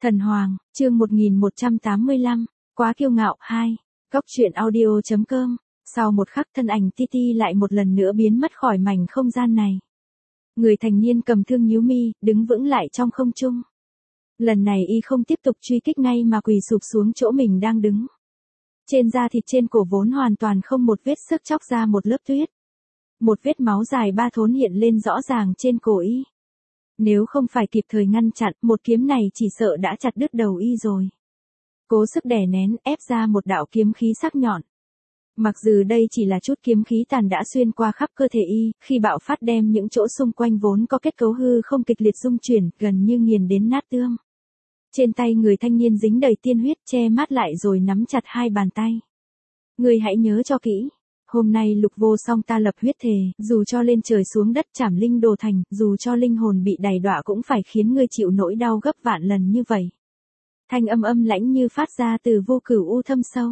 Thần Hoàng, chương 1185, quá kiêu ngạo 2, góc truyện audio.com. Sau một khắc thân ảnh Titi lại một lần nữa biến mất khỏi mảnh không gian này. Người thành niên cầm thương nhíu mi, đứng vững lại trong không trung. Lần này y không tiếp tục truy kích ngay mà quỳ sụp xuống chỗ mình đang đứng. Trên da thịt trên cổ vốn hoàn toàn không một vết xước chóc ra một lớp tuyết. Một vết máu dài 3 thốn hiện lên rõ ràng trên cổ y. Nếu không phải kịp thời ngăn chặn, một kiếm này chỉ sợ đã chặt đứt đầu y rồi. Cố sức đè nén, ép ra một đạo kiếm khí sắc nhọn. Mặc dù đây chỉ là chút kiếm khí tàn đã xuyên qua khắp cơ thể y, khi bạo phát đem những chỗ xung quanh vốn có kết cấu hư không kịch liệt rung chuyển, gần như nghiền đến nát tương. Trên tay người thanh niên dính đầy tiên huyết, che mắt lại rồi nắm chặt hai bàn tay. Ngươi hãy nhớ cho kỹ. Hôm nay Lục Vô Song ta lập huyết thề, dù cho lên trời xuống đất trảm linh đồ thành, dù cho linh hồn bị đày đọa cũng phải khiến ngươi chịu nỗi đau gấp vạn lần như vậy. Thanh âm âm lãnh như phát ra từ vô cửu u thâm sâu.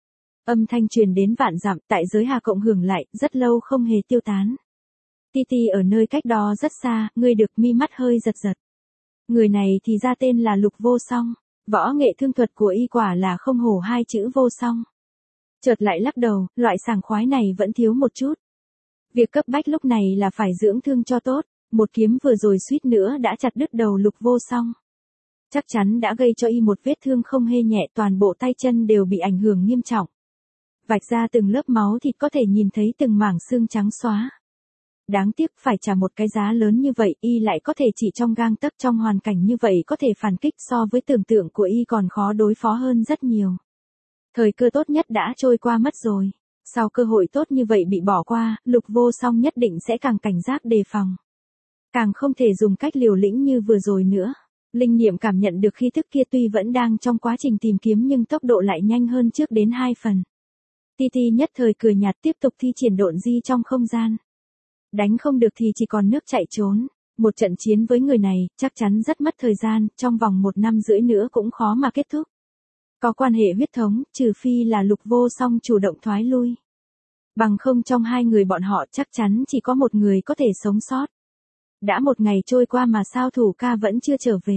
Âm thanh truyền đến vạn dặm, tại giới Hà cộng hưởng lại, rất lâu không hề tiêu tán. Titi ở nơi cách đó rất xa, ngươi được mi mắt hơi giật giật. Người này thì ra tên là Lục Vô Song, võ nghệ thương thuật của y quả là không hổ hai chữ vô song. Chợt lại lắc đầu, loại sảng khoái này vẫn thiếu một chút. Việc cấp bách lúc này là phải dưỡng thương cho tốt, một kiếm vừa rồi suýt nữa đã chặt đứt đầu Lục Vô Song. Chắc chắn đã gây cho y một vết thương không hề nhẹ, toàn bộ tay chân đều bị ảnh hưởng nghiêm trọng. Vạch ra từng lớp máu thịt có thể nhìn thấy từng mảng xương trắng xóa. Đáng tiếc phải trả một cái giá lớn như vậy, y lại có thể chỉ trong gang tấc, trong hoàn cảnh như vậy có thể phản kích, so với tưởng tượng của y còn khó đối phó hơn rất nhiều. Thời cơ tốt nhất đã trôi qua mất rồi. Sau cơ hội tốt như vậy bị bỏ qua, Lục Vô Song nhất định sẽ càng cảnh giác đề phòng. Càng không thể dùng cách liều lĩnh như vừa rồi nữa. Linh niệm cảm nhận được khí thức kia tuy vẫn đang trong quá trình tìm kiếm nhưng tốc độ lại nhanh hơn trước đến 2 phần. Titi nhất thời cười nhạt tiếp tục thi triển độn di trong không gian. Đánh không được thì chỉ còn nước chạy trốn. Một trận chiến với người này chắc chắn rất mất thời gian, trong vòng 1 năm rưỡi nữa cũng khó mà kết thúc. Có quan hệ huyết thống, trừ phi là Lục Vô Song chủ động thoái lui. Bằng không trong hai người bọn họ chắc chắn chỉ có một người có thể sống sót. Đã một ngày trôi qua mà sao thủ ca vẫn chưa trở về.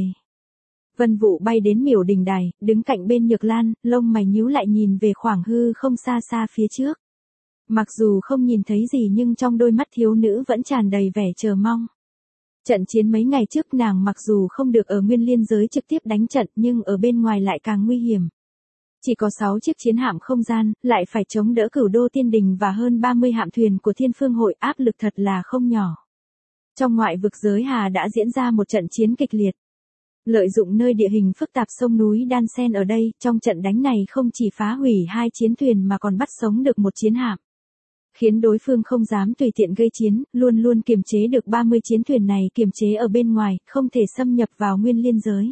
Vân Vũ bay đến Miểu Đình Đài, đứng cạnh bên Nhược Lan, lông mày nhíu lại nhìn về khoảng hư không xa xa phía trước. Mặc dù không nhìn thấy gì nhưng trong đôi mắt thiếu nữ vẫn tràn đầy vẻ chờ mong. Trận chiến mấy ngày trước nàng mặc dù không được ở Nguyên Liên giới trực tiếp đánh trận nhưng ở bên ngoài lại càng nguy hiểm. Chỉ có 6 chiếc chiến hạm không gian, lại phải chống đỡ Cửu Đô Tiên Đình và hơn 30 hạm thuyền của Thiên Phương Hội, áp lực thật là không nhỏ. Trong ngoại vực giới Hà đã diễn ra một trận chiến kịch liệt. Lợi dụng nơi địa hình phức tạp sông núi đan xen ở đây, trong trận đánh này không chỉ phá hủy 2 chiến thuyền mà còn bắt sống được một chiến hạm. Khiến đối phương không dám tùy tiện gây chiến, luôn luôn kiềm chế được 30 chiến thuyền này kiềm chế ở bên ngoài, không thể xâm nhập vào Nguyên Liên giới.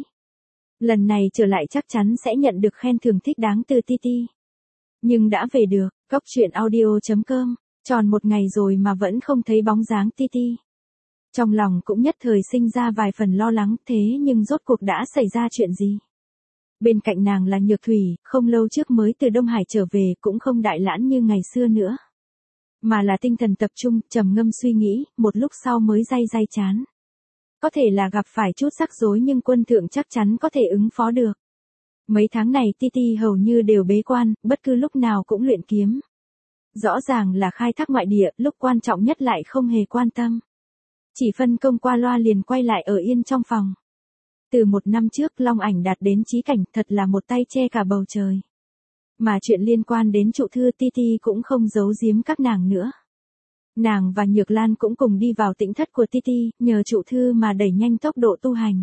Lần này trở lại chắc chắn sẽ nhận được khen thưởng thích đáng từ Titi. Nhưng đã về được, góc truyện audio.com, tròn 1 ngày rồi mà vẫn không thấy bóng dáng Titi. Trong lòng cũng nhất thời sinh ra vài phần lo lắng, thế nhưng rốt cuộc đã xảy ra chuyện gì? Bên cạnh nàng là Nhược Thủy, không lâu trước mới từ Đông Hải trở về, cũng không đại lãn như ngày xưa nữa. Mà là tinh thần tập trung, trầm ngâm suy nghĩ, một lúc sau mới day chán. Có thể là gặp phải chút rắc rối nhưng quân thượng chắc chắn có thể ứng phó được. Mấy tháng này Titi hầu như đều bế quan, bất cứ lúc nào cũng luyện kiếm. Rõ ràng là khai thác ngoại địa, lúc quan trọng nhất lại không hề quan tâm. Chỉ phân công qua loa liền quay lại ở yên trong phòng. Từ 1 năm trước Long Ảnh đạt đến chí cảnh, thật là một tay che cả bầu trời. Mà chuyện liên quan đến trụ thư Titi cũng không giấu giếm các nàng nữa. Nàng và Nhược Lan cũng cùng đi vào tĩnh thất của Titi, nhờ trụ thư mà đẩy nhanh tốc độ tu hành.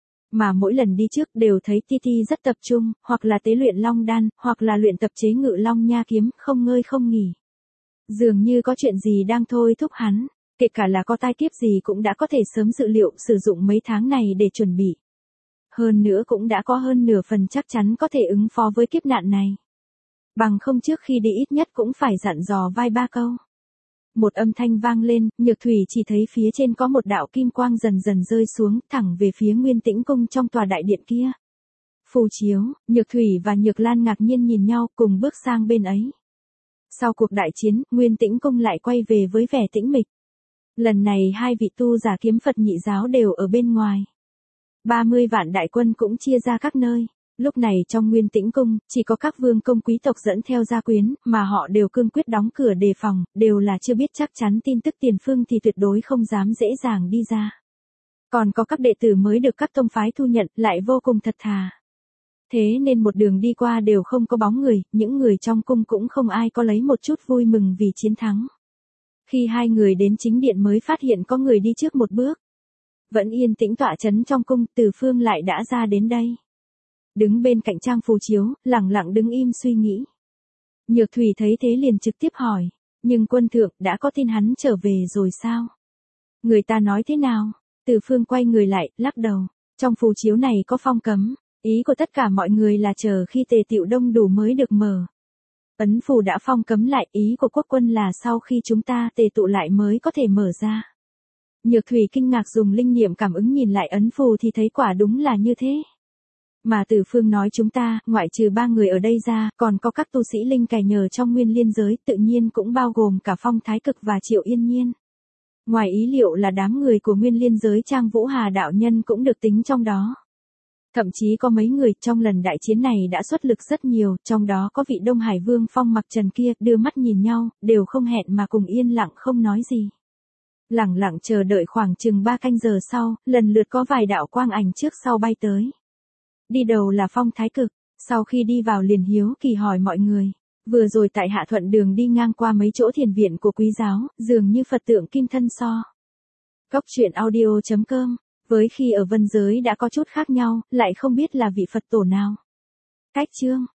Mà mỗi lần đi trước đều thấy Titi rất tập trung, hoặc là tế luyện long đan, hoặc là luyện tập chế ngự long nha kiếm, không ngơi không nghỉ. Dường như có chuyện gì đang thôi thúc hắn, kể cả là có tai kiếp gì cũng đã có thể sớm dự liệu, sử dụng mấy tháng này để chuẩn bị. Hơn nữa cũng đã có hơn nửa phần chắc chắn có thể ứng phó với kiếp nạn này. Bằng không trước khi đi ít nhất cũng phải dặn dò vai 3 câu. Một âm thanh vang lên, Nhược Thủy chỉ thấy phía trên có một đạo kim quang dần dần rơi xuống, thẳng về phía Nguyên Tĩnh Cung trong tòa đại điện kia. Phù chiếu, Nhược Thủy và Nhược Lan ngạc nhiên nhìn nhau, cùng bước sang bên ấy. Sau cuộc đại chiến, Nguyên Tĩnh Cung lại quay về với vẻ tĩnh mịch. Lần này 2 vị tu giả kiếm Phật nhị giáo đều ở bên ngoài. 30 vạn đại quân cũng chia ra các nơi. Lúc này trong Nguyên Tĩnh Cung, chỉ có các vương công quý tộc dẫn theo gia quyến, mà họ đều cương quyết đóng cửa đề phòng, đều là chưa biết chắc chắn tin tức tiền phương thì tuyệt đối không dám dễ dàng đi ra. Còn có các đệ tử mới được các tông phái thu nhận, lại vô cùng thật thà. Thế nên một đường đi qua đều không có bóng người, những người trong cung cũng không ai có lấy một chút vui mừng vì chiến thắng. Khi hai người đến chính điện mới phát hiện có người đi trước một bước. Vẫn yên tĩnh tọa trấn trong cung, Từ Phương lại đã ra đến đây. Đứng bên cạnh trang phù chiếu, lặng lặng đứng im suy nghĩ. Nhược Thủy thấy thế liền trực tiếp hỏi, nhưng quân thượng đã có tin hắn trở về rồi sao? Người ta nói thế nào? Từ Phương quay người lại, lắc đầu, trong phù chiếu này có phong cấm, ý của tất cả mọi người là chờ khi tề tựu đông đủ mới được mở. Ấn phù đã phong cấm lại, ý của quốc quân là sau khi chúng ta tề tụ lại mới có thể mở ra. Nhược Thủy kinh ngạc dùng linh niệm cảm ứng nhìn lại ấn phù thì thấy quả đúng là như thế. Mà Từ Phương nói chúng ta, ngoại trừ 3 người ở đây ra, còn có các tu sĩ linh cài nhờ trong nguyên liên giới, tự nhiên cũng bao gồm cả Phong Thái Cực và Triệu Yên Nhiên. Ngoài ý liệu là đám người của nguyên liên giới Trang Vũ Hà đạo nhân cũng được tính trong đó. Thậm chí có mấy người trong lần đại chiến này đã xuất lực rất nhiều, trong đó có vị Đông Hải Vương Phong Mặc Trần kia, đưa mắt nhìn nhau, đều không hẹn mà cùng yên lặng không nói gì. Lặng lặng chờ đợi khoảng chừng 3 canh giờ sau, lần lượt có vài đạo quang ảnh trước sau bay tới. Đi đầu là Phong Thái Cực, sau khi đi vào liền hiếu kỳ hỏi mọi người. Vừa rồi tại Hạ Thuận đường đi ngang qua mấy chỗ thiền viện của quý giáo, dường như Phật tượng kim thân so. Cốc truyện audio.com, với khi ở vân giới đã có chút khác nhau, lại không biết là vị Phật tổ nào. Cách chương